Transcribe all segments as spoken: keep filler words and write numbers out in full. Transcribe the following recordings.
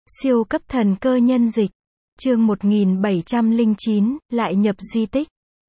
Siêu cấp thần cơ nhân dịch. Chương một nghìn bảy trăm lẻ chín, lại nhập di tích.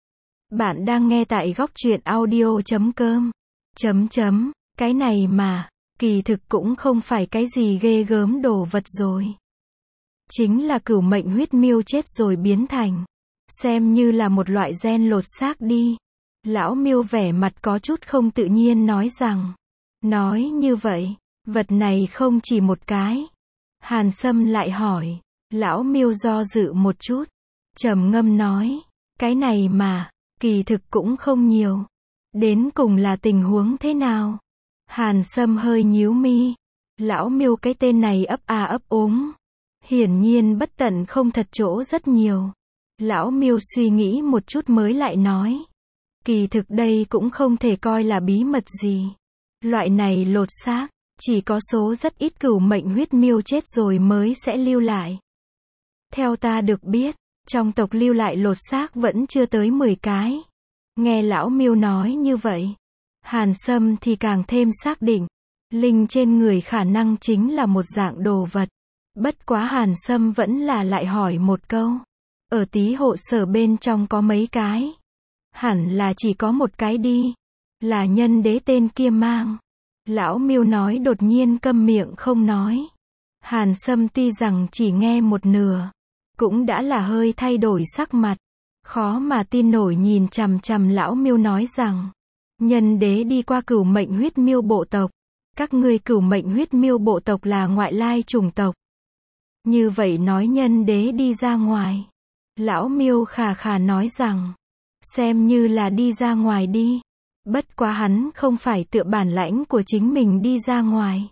Bạn đang nghe tại góc truyện audio chấm com. Chấm chấm, cái này mà, kỳ thực cũng không phải cái gì ghê gớm đồ vật rồi. Chính là cửu mệnh huyết miêu chết rồi biến thành. Xem như là một loại gen lột xác đi. Lão miêu vẻ mặt có chút không tự nhiên nói rằng. Nói như vậy, vật này không chỉ một cái. Hàn Sâm lại hỏi. Lão miêu do dự một chút. Trầm ngâm nói. Cái này mà, kỳ thực cũng không nhiều. Đến cùng là tình huống thế nào? Hàn Sâm hơi nhíu mi. Lão miêu cái tên này ấp a ấp úng. Hiển nhiên bất tận không thật chỗ rất nhiều. Lão miêu suy nghĩ một chút mới lại nói. Kỳ thực đây cũng không thể coi là bí mật gì. Loại này lột xác, chỉ có số rất ít cửu mệnh huyết miêu chết rồi mới sẽ lưu lại. Theo ta được biết, trong tộc lưu lại lột xác vẫn chưa tới mười cái. Nghe lão miêu nói như vậy, Hàn Sâm thì càng thêm xác định, linh trên người khả năng chính là một dạng đồ vật. Bất quá Hàn Sâm vẫn là lại hỏi một câu. Ở tí hộ sở bên trong có mấy cái? Hẳn là chỉ có một cái đi. Là nhân đế tên kia mang. Lão miêu nói đột nhiên câm miệng không nói. Hàn Sâm tuy rằng chỉ nghe một nửa, cũng đã là hơi thay đổi sắc mặt. Khó mà tin nổi nhìn chằm chằm lão miêu nói rằng. Nhân đế đi qua cửu mệnh huyết miêu bộ tộc. Các ngươi cửu mệnh huyết miêu bộ tộc là ngoại lai chủng tộc. Như vậy nói nhân đế đi ra ngoài. Lão miêu khà khà nói rằng. Xem như là đi ra ngoài đi. Bất quá hắn không phải tựa bản lãnh của chính mình đi ra ngoài.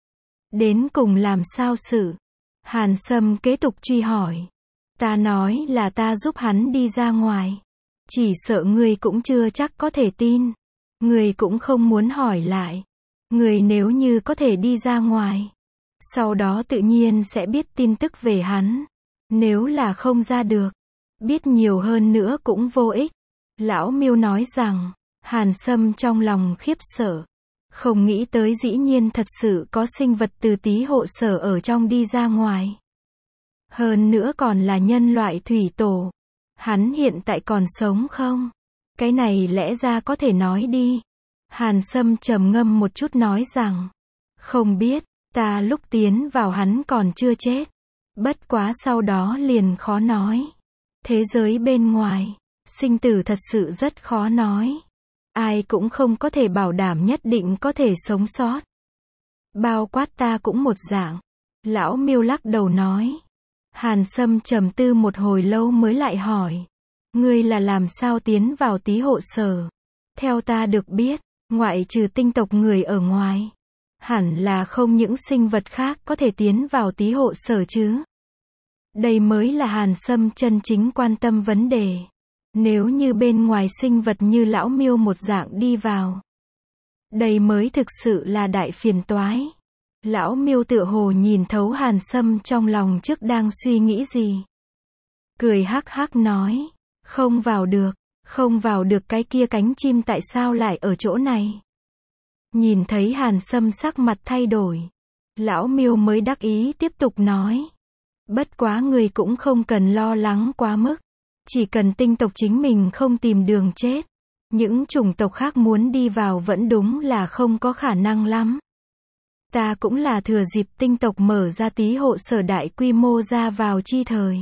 Đến cùng làm sao sự? Hàn Sâm kế tục truy hỏi. Ta nói là ta giúp hắn đi ra ngoài. Chỉ sợ ngươi cũng chưa chắc có thể tin. Ngươi cũng không muốn hỏi lại. Ngươi nếu như có thể đi ra ngoài, sau đó tự nhiên sẽ biết tin tức về hắn. Nếu là không ra được, biết nhiều hơn nữa cũng vô ích. Lão miêu nói rằng. Hàn Sâm trong lòng khiếp sợ. Không nghĩ tới dĩ nhiên thật sự có sinh vật từ tí hộ sở ở trong đi ra ngoài. Hơn nữa còn là nhân loại thủy tổ. Hắn hiện tại còn sống không? Cái này lẽ ra có thể nói đi. Hàn Sâm trầm ngâm một chút nói rằng. Không biết, ta lúc tiến vào hắn còn chưa chết. Bất quá sau đó liền khó nói. Thế giới bên ngoài, sinh tử thật sự rất khó nói. Ai cũng không có thể bảo đảm nhất định có thể sống sót. Bao quát ta cũng một dạng. Lão miêu lắc đầu nói. Hàn Sâm trầm tư một hồi lâu mới lại hỏi. Ngươi là làm sao tiến vào tí hộ sở? Theo ta được biết, ngoại trừ tinh tộc người ở ngoài, hẳn là không những sinh vật khác có thể tiến vào tí hộ sở chứ. Đây mới là Hàn Sâm chân chính quan tâm vấn đề. Nếu như bên ngoài sinh vật như lão miêu một dạng đi vào, đây mới thực sự là đại phiền toái. Lão miêu tựa hồ nhìn thấu Hàn Sâm trong lòng trước đang suy nghĩ gì. Cười hắc hắc nói. Không vào được, không vào được cái kia cánh chim tại sao lại ở chỗ này? Nhìn thấy Hàn Sâm sắc mặt thay đổi, lão miêu mới đắc ý tiếp tục nói. Bất quá người cũng không cần lo lắng quá mức. Chỉ cần tinh tộc chính mình không tìm đường chết, những chủng tộc khác muốn đi vào vẫn đúng là không có khả năng lắm. Ta cũng là thừa dịp tinh tộc mở ra tí hộ sở đại quy mô ra vào chi thời,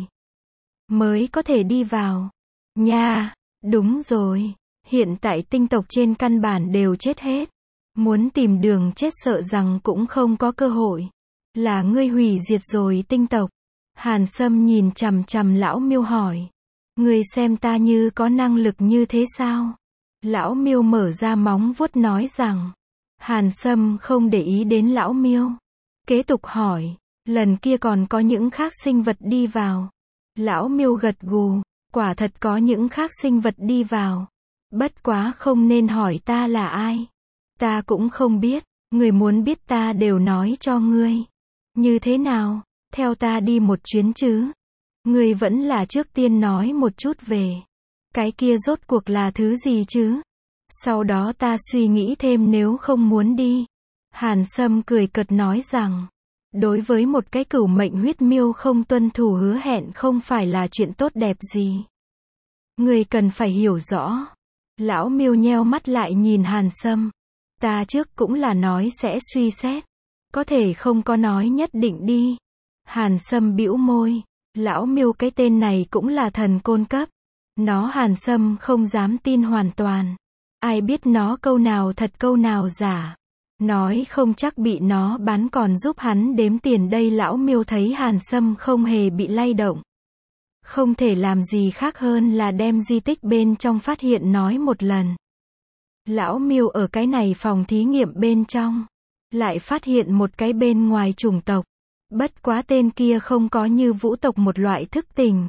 mới có thể đi vào. Nha, đúng rồi, hiện tại tinh tộc trên căn bản đều chết hết. Muốn tìm đường chết sợ rằng cũng không có cơ hội. Là ngươi hủy diệt rồi tinh tộc. Hàn Sâm nhìn chằm chằm lão miêu hỏi. Ngươi xem ta như có năng lực như thế sao? Lão miêu mở ra móng vuốt nói rằng. Hàn Sâm không để ý đến lão miêu. Kế tục hỏi. Lần kia còn có những khác sinh vật đi vào. Lão miêu gật gù. Quả thật có những khác sinh vật đi vào. Bất quá không nên hỏi ta là ai. Ta cũng không biết. Người muốn biết ta đều nói cho ngươi. Như thế nào? Theo ta đi một chuyến chứ? Ngươi vẫn là trước tiên nói một chút về. Cái kia rốt cuộc là thứ gì chứ? Sau đó ta suy nghĩ thêm nếu không muốn đi. Hàn Sâm cười cợt nói rằng. Đối với một cái cửu mệnh huyết miêu không tuân thủ hứa hẹn không phải là chuyện tốt đẹp gì. Người cần phải hiểu rõ. Lão miêu nheo mắt lại nhìn Hàn Sâm. Ta trước cũng là nói sẽ suy xét. Có thể không có nói nhất định đi. Hàn Sâm bĩu môi. Lão miêu cái tên này cũng là thần côn cấp. Nó Hàn Sâm không dám tin hoàn toàn. Ai biết nó câu nào thật câu nào giả. Nói không chắc bị nó bán còn giúp hắn đếm tiền đây. Lão miêu thấy Hàn Sâm không hề bị lay động. Không thể làm gì khác hơn là đem di tích bên trong phát hiện nói một lần. Lão miêu ở cái này phòng thí nghiệm bên trong. Lại phát hiện một cái bên ngoài chủng tộc. Bất quá tên kia không có như vũ tộc một loại thức tỉnh.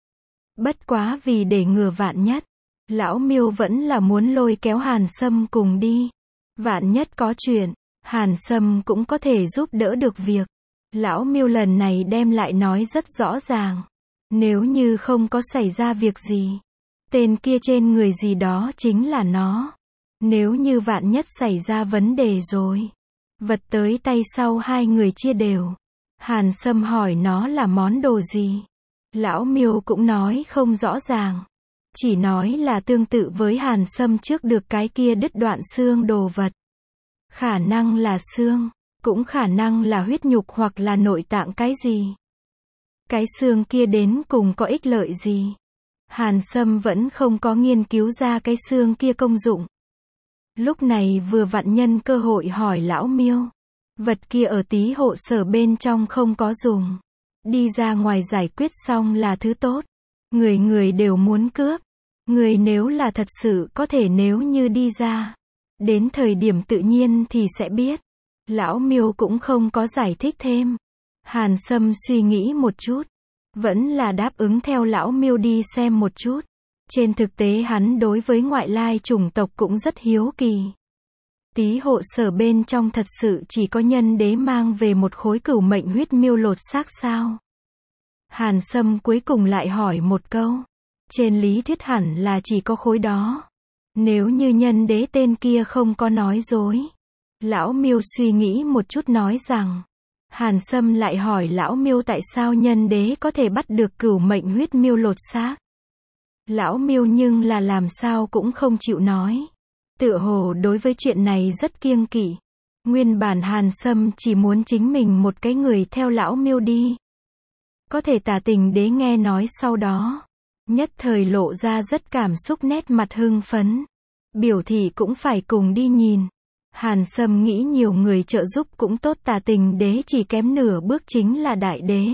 Bất quá vì để ngừa vạn nhất. Lão miêu vẫn là muốn lôi kéo Hàn Sâm cùng đi. Vạn nhất có chuyện, Hàn Sâm cũng có thể giúp đỡ được việc. Lão miêu lần này đem lại nói rất rõ ràng. Nếu như không có xảy ra việc gì, tên kia trên người gì đó chính là nó. Nếu như vạn nhất xảy ra vấn đề rồi, vật tới tay sau hai người chia đều. Hàn Sâm hỏi nó là món đồ gì. Lão miêu cũng nói không rõ ràng. Chỉ nói là tương tự với Hàn Sâm trước được cái kia đứt đoạn xương đồ vật. Khả năng là xương, cũng khả năng là huyết nhục hoặc là nội tạng cái gì. Cái xương kia đến cùng có ích lợi gì? Hàn Sâm vẫn không có nghiên cứu ra cái xương kia công dụng. Lúc này vừa vặn nhân cơ hội hỏi lão miêu. Vật kia ở tí hộ sở bên trong không có dùng. Đi ra ngoài giải quyết xong là thứ tốt. Người người đều muốn cướp. Người nếu là thật sự có thể nếu như đi ra. Đến thời điểm tự nhiên thì sẽ biết. Lão miêu cũng không có giải thích thêm. Hàn Sâm suy nghĩ một chút. Vẫn là đáp ứng theo lão miêu đi xem một chút. Trên thực tế hắn đối với ngoại lai chủng tộc cũng rất hiếu kỳ. Tí hộ sở bên trong thật sự chỉ có nhân đế mang về một khối cửu mệnh huyết miêu lột xác sao? Hàn Sâm cuối cùng lại hỏi một câu. Trên lý thuyết hẳn là chỉ có khối đó. Nếu như nhân đế tên kia không có nói dối. Lão miêu suy nghĩ một chút nói rằng. Hàn Sâm lại hỏi lão miêu tại sao nhân đế có thể bắt được cửu mệnh huyết miêu lột xác. Lão miêu nhưng là làm sao cũng không chịu nói. Tựa hồ đối với chuyện này rất kiêng kỵ. Nguyên bản Hàn Sâm chỉ muốn chính mình một cái người theo lão miêu đi. Có thể Tả Tình Đế nghe nói sau đó. Nhất thời lộ ra rất cảm xúc nét mặt hưng phấn. Biểu thị cũng phải cùng đi nhìn. Hàn Sâm nghĩ nhiều người trợ giúp cũng tốt. Tả Tình Đế chỉ kém nửa bước chính là đại đế.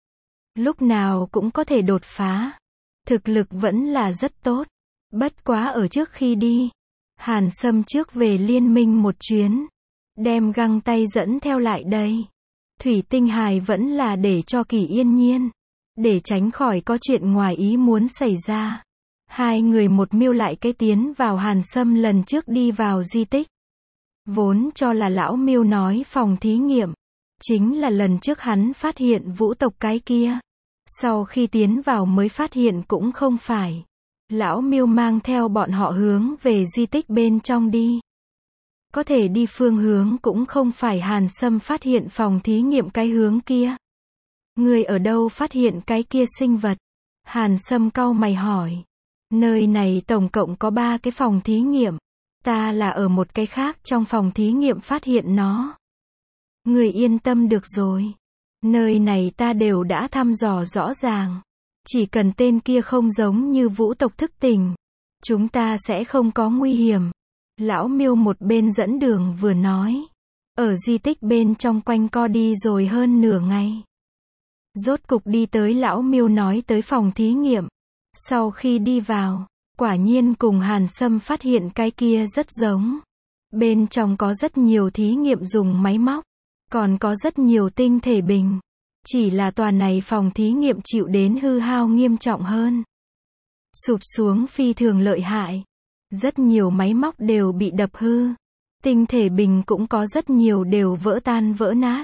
Lúc nào cũng có thể đột phá. Thực lực vẫn là rất tốt. Bất quá ở trước khi đi. Hàn Sâm trước về liên minh một chuyến. Đem găng tay dẫn theo lại đây. Thủy Tinh Hài vẫn là để cho Kỳ Yên Nhiên. Để tránh khỏi có chuyện ngoài ý muốn xảy ra. Hai người một miêu lại cái tiến vào Hàn Sâm lần trước đi vào di tích. Vốn cho là lão miêu nói phòng thí nghiệm. Chính là lần trước hắn phát hiện vũ tộc cái kia. Sau khi tiến vào mới phát hiện cũng không phải. Lão miêu mang theo bọn họ hướng về di tích bên trong đi. Có thể đi phương hướng cũng không phải Hàn Sâm phát hiện phòng thí nghiệm cái hướng kia. Người ở đâu phát hiện cái kia sinh vật? Hàn Sâm cau mày hỏi. Nơi này tổng cộng có ba cái phòng thí nghiệm. Ta là ở một cái khác trong phòng thí nghiệm phát hiện nó. Người yên tâm được rồi. Nơi này ta đều đã thăm dò rõ ràng. Chỉ cần tên kia không giống như vũ tộc thức tỉnh. Chúng ta sẽ không có nguy hiểm. Lão miêu một bên dẫn đường vừa nói. Ở di tích bên trong quanh co đi rồi hơn nửa ngày. Rốt cục đi tới lão miêu nói tới phòng thí nghiệm. Sau khi đi vào, quả nhiên cùng Hàn Sâm phát hiện cái kia rất giống. Bên trong có rất nhiều thí nghiệm dùng máy móc. Còn có rất nhiều tinh thể bình. Chỉ là tòa này phòng thí nghiệm chịu đến hư hao nghiêm trọng hơn. Sụp xuống phi thường lợi hại. Rất nhiều máy móc đều bị đập hư. Tinh thể bình cũng có rất nhiều đều vỡ tan vỡ nát.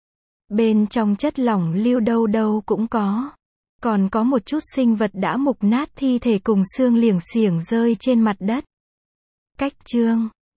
Bên trong chất lỏng lưu đâu đâu cũng có. Còn có một chút sinh vật đã mục nát thi thể cùng xương liềng xiềng rơi trên mặt đất. Cách chương